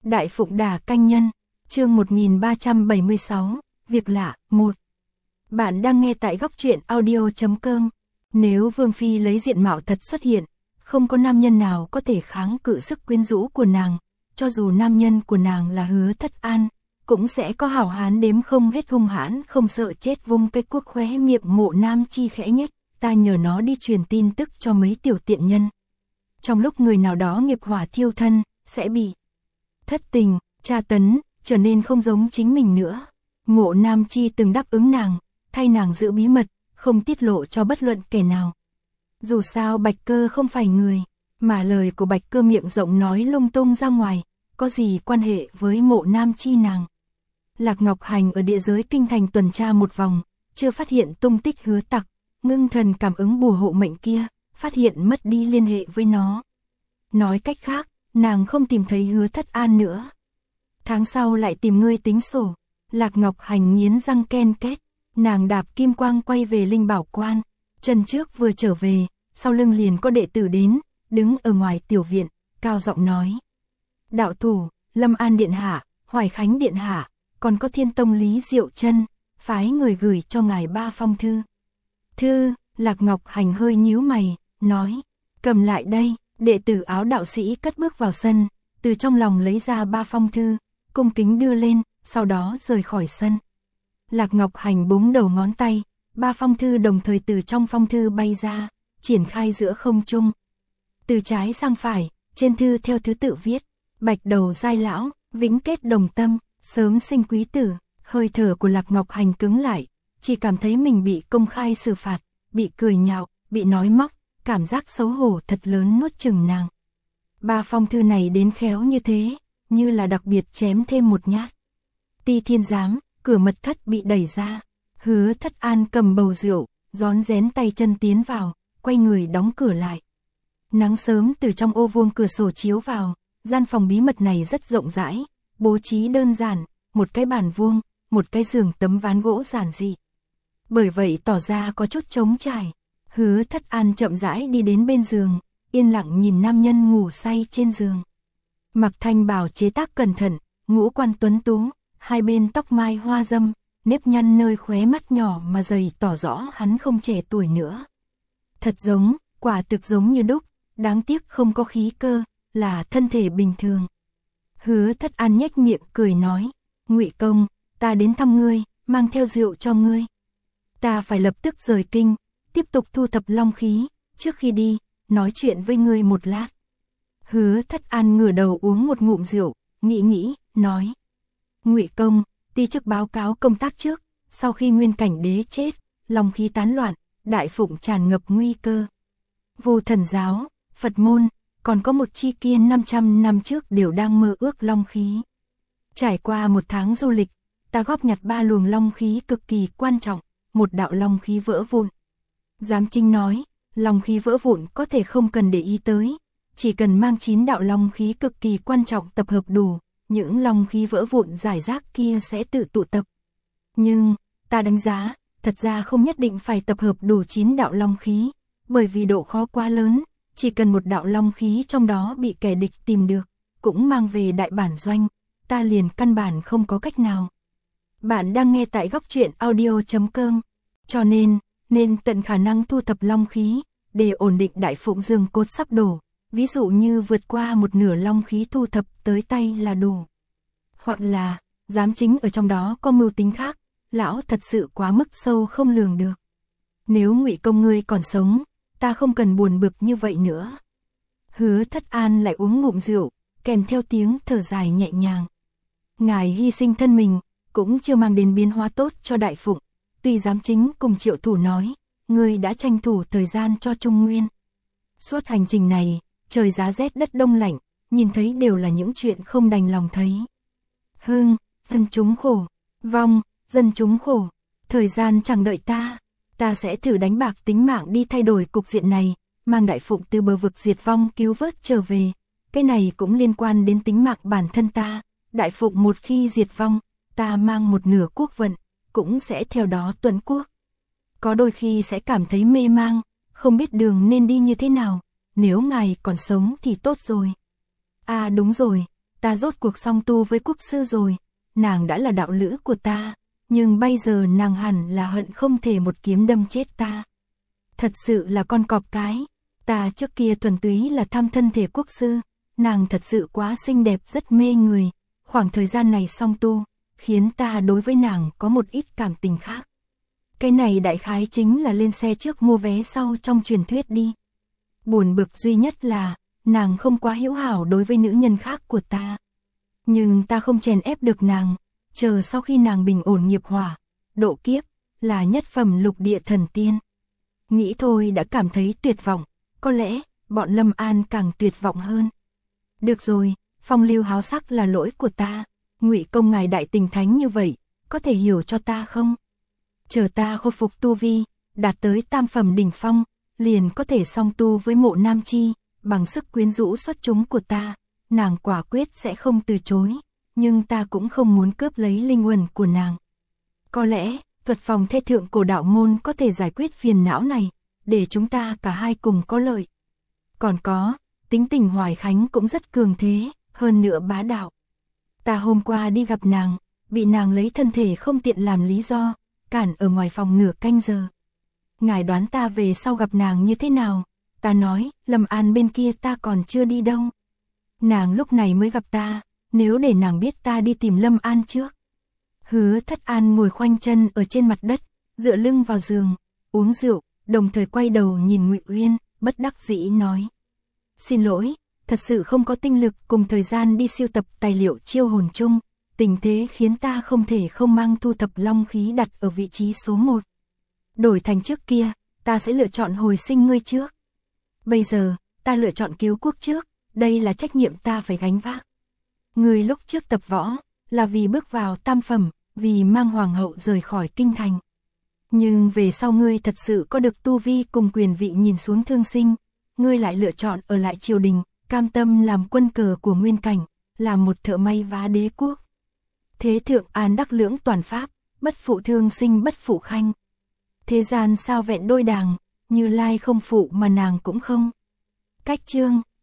Đại Phụng Đà Canh Nhân, chương 1376, Việc lạ, 1. Bạn đang nghe tại góc truyện audio.com. Nếu Vương Phi lấy diện mạo thật xuất hiện, không có nam nhân nào có thể kháng cự sức quyến rũ của nàng, cho dù nam nhân của nàng là Hứa Thất An, cũng sẽ có hảo hán đếm không hết hung hãn không sợ chết vung cái cuốc khóe miệng Mộ Nam Chi khẽ nhếch, ta nhờ nó đi truyền tin tức cho mấy tiểu tiện nhân. Trong lúc người nào đó nghiệp hỏa thiêu thân, sẽ bị thất tình, tra tấn, trở nên không giống chính mình nữa. Mộ Nam Chi từng đáp ứng nàng, thay nàng giữ bí mật, không tiết lộ cho bất luận kẻ nào. Dù sao Bạch Cơ không phải người, mà lời của Bạch Cơ miệng rộng nói lung tung ra ngoài, có gì quan hệ với Mộ Nam Chi nàng. Lạc Ngọc Hành ở địa giới kinh thành tuần tra một vòng, chưa phát hiện tung tích Hứa Tặc, ngưng thần cảm ứng bùa hộ mệnh kia, phát hiện mất đi liên hệ với nó. Nói cách khác, nàng không tìm thấy Hứa Thất An nữa. Tháng sau lại tìm ngươi tính sổ. Lạc Ngọc Hành nghiến răng ken két, nàng đạp kim quang quay về Linh Bảo Quan. Chân trước vừa trở về, sau lưng liền có đệ tử đến, đứng ở ngoài tiểu viện, cao giọng nói. Đạo thủ, Lâm An Điện Hạ, Hoài Khánh Điện Hạ, còn có Thiên Tông Lý Diệu Chân, phái người gửi cho ngài 3 phong thư. Thư, Lạc Ngọc Hành hơi nhíu mày, nói, cầm lại đây. Đệ tử Áo đạo sĩ cất bước vào sân, từ trong lòng lấy ra 3 phong thư, cung kính đưa lên, sau đó rời khỏi sân. Lạc Ngọc Hành búng đầu ngón tay, 3 phong thư đồng thời từ trong phong thư bay ra, triển khai giữa không trung. Từ trái sang phải, trên thư theo thứ tự viết, bạch đầu giai lão, vĩnh kết đồng tâm, sớm sinh quý tử. Hơi thở của Lạc Ngọc Hành cứng lại, chỉ cảm thấy mình bị công khai xử phạt, bị cười nhạo, bị nói móc. Cảm giác xấu hổ thật lớn nuốt chửng nàng. 3 phong thư này đến khéo như thế, như là đặc biệt chém thêm một nhát. Ti Thiên Giám, cửa mật thất bị đẩy ra. Hứa Thất An cầm bầu rượu, rón rén tay chân tiến vào, quay người đóng cửa lại. Nắng sớm từ trong ô vuông cửa sổ chiếu vào, gian phòng bí mật này rất rộng rãi, bố trí đơn giản, một cái bàn vuông, một cái giường tấm ván gỗ giản dị. Bởi vậy tỏ ra có chút trống trải. Hứa Thất An chậm rãi đi đến bên giường, yên lặng nhìn nam nhân ngủ say trên giường. Mặc thanh bào chế tác cẩn thận, ngũ quan tuấn tú, hai bên tóc mai hoa dâm, nếp nhăn nơi khóe mắt nhỏ mà dày tỏ rõ hắn không trẻ tuổi nữa. Thật giống, quả thực giống như đúc, đáng tiếc không có khí cơ, là thân thể bình thường. Hứa Thất An nhếch miệng cười nói, Ngụy Công, ta đến thăm ngươi, mang theo rượu cho ngươi. Ta phải lập tức rời kinh. Tiếp tục thu thập long khí, trước khi đi, nói chuyện với ngươi một lát. Hứa Thất An ngửa đầu uống một ngụm rượu, nghĩ, nói. Ngụy Công, ti chức báo cáo công tác trước, sau khi Nguyên Cảnh Đế chết, long khí tán loạn, Đại Phụng tràn ngập nguy cơ. Vô Thần giáo, Phật môn, còn có một chi kiên 500 năm trước đều đang mơ ước long khí. Trải qua một tháng du lịch, ta góp nhặt 3 luồng long khí cực kỳ quan trọng, một đạo long khí vỡ vụn. Giám Chính nói, long khí vỡ vụn có thể không cần để ý tới, chỉ cần mang 9 đạo long khí cực kỳ quan trọng tập hợp đủ, những long khí vỡ vụn giải rác kia sẽ tự tụ tập. Nhưng, ta đánh giá, thật ra không nhất định phải tập hợp đủ 9 đạo long khí, bởi vì độ khó quá lớn, chỉ cần một đạo long khí trong đó bị kẻ địch tìm được, cũng mang về đại bản doanh, ta liền căn bản không có cách nào. Bạn đang nghe tại góc truyện audio.com, cho nên tận khả năng thu thập long khí, để ổn định Đại Phụng giường cột sắp đổ, ví dụ như vượt qua một nửa long khí thu thập tới tay là đủ. Hoặc là, Giám Chính ở trong đó có mưu tính khác, lão thật sự quá mức sâu không lường được. Nếu Ngụy Công ngươi còn sống, ta không cần buồn bực như vậy nữa. Hứa Thất An lại uống ngụm rượu, kèm theo tiếng thở dài nhẹ nhàng. Ngài hy sinh thân mình, cũng chưa mang đến biến hóa tốt cho Đại Phụng. Tuy Giám Chính cùng Triệu Thủ nói, ngươi đã tranh thủ thời gian cho Trung Nguyên. Suốt hành trình này, trời giá rét đất đông lạnh, nhìn thấy đều là những chuyện không đành lòng thấy. Hưng, dân chúng khổ, vong, dân chúng khổ, thời gian chẳng đợi ta sẽ thử đánh bạc tính mạng đi thay đổi cục diện này, mang Đại Phụng từ bờ vực diệt vong cứu vớt trở về. Cái này cũng liên quan đến tính mạng bản thân ta, Đại Phụng một khi diệt vong, ta mang một nửa quốc vận, cũng sẽ theo đó tuấn quốc. Có đôi khi sẽ cảm thấy mê mang, không biết đường nên đi như thế nào, nếu ngài còn sống thì tốt rồi. À đúng rồi, ta rốt cuộc song tu với quốc sư rồi, nàng đã là đạo lữ của ta, nhưng bây giờ nàng hẳn là hận không thể một kiếm đâm chết ta. Thật sự là con cọp cái, ta trước kia thuần túy là tham thân thể quốc sư, nàng thật sự quá xinh đẹp rất mê người, khoảng thời gian này song tu, khiến ta đối với nàng có một ít cảm tình khác. Cái này đại khái chính là lên xe trước mua vé sau trong truyền thuyết đi. Buồn bực duy nhất là, nàng không quá hữu hảo đối với nữ nhân khác của ta. Nhưng ta không chèn ép được nàng, chờ sau khi nàng bình ổn nghiệp hỏa, độ kiếp, là nhất phẩm lục địa thần tiên. Nghĩ thôi đã cảm thấy tuyệt vọng, có lẽ, bọn Lâm An càng tuyệt vọng hơn. Được rồi, phong lưu háo sắc là lỗi của ta, Ngụy công ngài đại tình thánh như vậy, có thể hiểu cho ta không? Chờ ta khôi phục tu vi, đạt tới tam phẩm đỉnh phong, liền có thể song tu với Mộ Nam Chi, bằng sức quyến rũ xuất chúng của ta, nàng quả quyết sẽ không từ chối, nhưng ta cũng không muốn cướp lấy linh hồn của nàng. Có lẽ, thuật phòng thê thượng cổ đạo môn có thể giải quyết phiền não này, để chúng ta cả hai cùng có lợi. Còn có, tính tình Hoài Khánh cũng rất cường thế, hơn nữa bá đạo. Ta hôm qua đi gặp nàng, bị nàng lấy thân thể không tiện làm lý do, cản ở ngoài phòng nửa canh giờ. Ngài đoán ta về sau gặp nàng như thế nào? Ta nói, Lâm An bên kia ta còn chưa đi đâu. Nàng lúc này mới gặp ta, nếu để nàng biết ta đi tìm Lâm An trước. Hứa Thất An ngồi khoanh chân ở trên mặt đất, dựa lưng vào giường, uống rượu, đồng thời quay đầu nhìn Ngụy Uyên, bất đắc dĩ nói. Xin lỗi, thật sự không có tinh lực cùng thời gian đi siêu tập tài liệu chiêu hồn chung, tình thế khiến ta không thể không mang thu thập long khí đặt ở vị trí số 1. Đổi thành trước kia, ta sẽ lựa chọn hồi sinh ngươi trước. Bây giờ, ta lựa chọn cứu quốc trước, đây là trách nhiệm ta phải gánh vác. Ngươi lúc trước tập võ, là vì bước vào tam phẩm, vì mang hoàng hậu rời khỏi kinh thành. Nhưng về sau ngươi thật sự có được tu vi cùng quyền vị nhìn xuống thương sinh, ngươi lại lựa chọn ở lại triều đình, cam tâm làm quân cờ của nguyên cảnh, làm một thợ may vá đế quốc. Thế thượng an đắc lưỡng toàn pháp, bất phụ thương sinh bất phụ khanh. Thế gian sao vẹn đôi đàng, Như Lai không phụ mà nàng cũng không. Cách chương